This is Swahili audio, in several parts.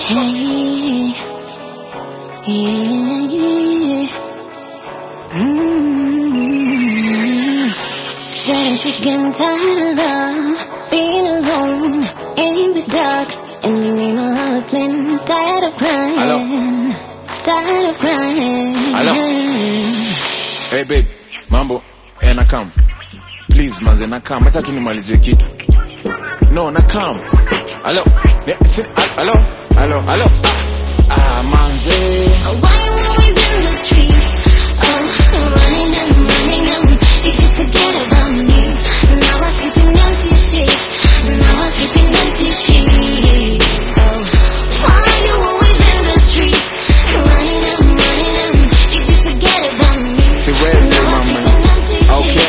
Hey, yeah. Said she's getting tired of being alone in the dark, and you need my husband. Tired of crying. Hello. Tired of crying. Hello. Hey babe, mambo, nakam. Please manze, nakam. Acha tu nimalizie kitu. No, nakam. Hello. Hello. Hello. Hello. Manze. Why you always in the streets? Running them. Did you forget about me? Now I sleep in empty sheets. Why you always in the streets? Running them. Did you forget about me? See, where's your mama? Okay.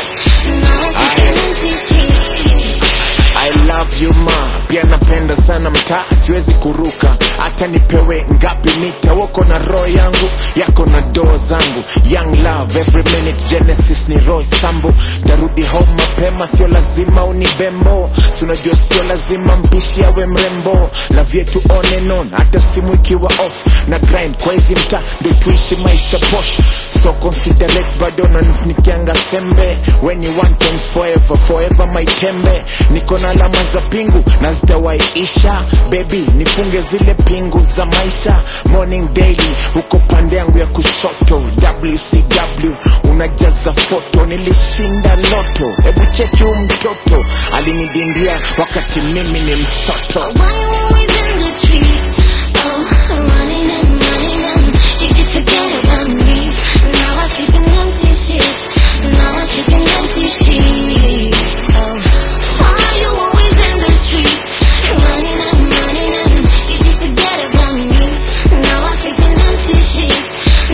I love you ma, pia napenda sana mtaa, siwezi kuruka hata nipewe ngapi mita. Wako na roho yangu, yako na doo zangu. Young love, every minute Genesis ni Roy Sambo. Tarudi home mapema, sio lazima unibembo. Unajua sio lazima mpishi awe mrembo. Love yetu on and on, hata simu ikiwa off. Na grind kwa hizi mtaa, ndio tuishi maisha posh. So considerate bado nanifunikianga sembe. When you want things forever my tembe. Niko na alama za pingu na zitawaisha. Baby nifunge zile pingu za maisha. Morning daily huko pande yangu ya kushoto. WCW unajaza foto. Nilishinda loto. Hebu cheki mtoto alinidindia wakati mimi ni mtoto. Why you always in the streets? Running them. Did you forget about me? Now I sleep in empty sheets. Why you always in the streets? Running them. Did you forget about me? Now I sleep in empty sheets.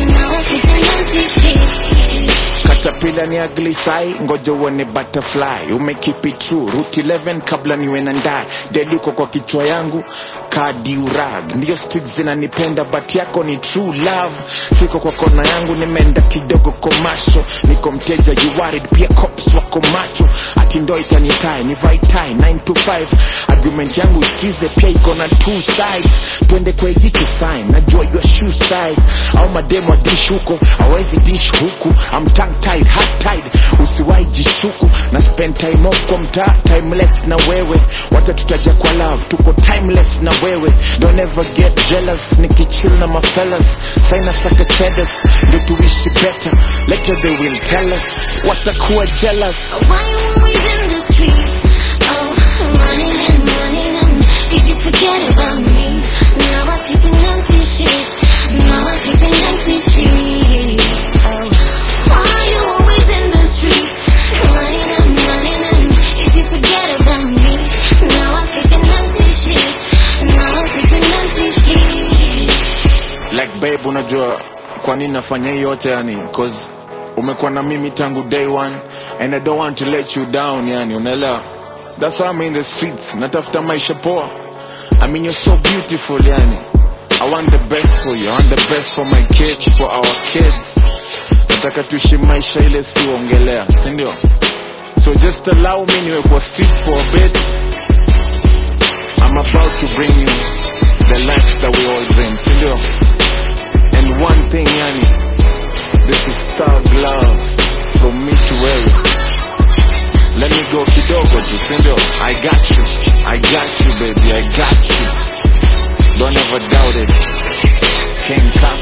Caterpillar ni ugly sai, ngoja uone butterfly. Umekeep it true, route 11 kabla niwe na ndai. Dedi uko kwa kichwa yangu, kadi urag. Ndiyo streets zinanipenda, but yako ni true love. Siko kwa kona yangu, nimeenda kidogo komasho. Niko mteja, you worried, pia cops wako macho. Ati ndo itanitai, ni vai tie, 9 to 5. Argument yangu ikize, pia iko na two sides. Twende kwa ejiki sign, najua your shoe size. Au mademo wa dish huko, hawezi dish huku. I'm tongue tied, heart tied, usiwai jishuku. Na spend time off kwa mtaa, timeless na wewe. Wata tutaja kwa love, tuko timeless na wewe. Don't ever get jealous, nikichill na mafellas. Saina saka cheddars, ndio tuishi better. Later they will tell us, watakuwa jealous. Why you always in the streets? Running them. Did you forget about me? Now I sleep in empty sheets. Why you always in the streets? Running them. Did you forget about me? Now I sleep in empty sheets. Like babe, unajua kwa nini nafanya hii yote yani? Cause umekuwa na mimi tangu day one, and I don't want to let you down yani, unaelewa? That's why I'm in the streets, natafuta maisha poa. I mean you're so beautiful yani. I want the best for you, I want the best for my kids, for our kids. Nataka tuishi maisha ile siongelea, si ndio? So just allow me niwe kwa streets for a bit. I'm about to bring you the life that we all dream, si ndio? And one thing yani, this is thug love from me to Eric. Let me go kidogo tu, si ndio? I got you baby, I got you. Don't ever doubt it. King Kaka.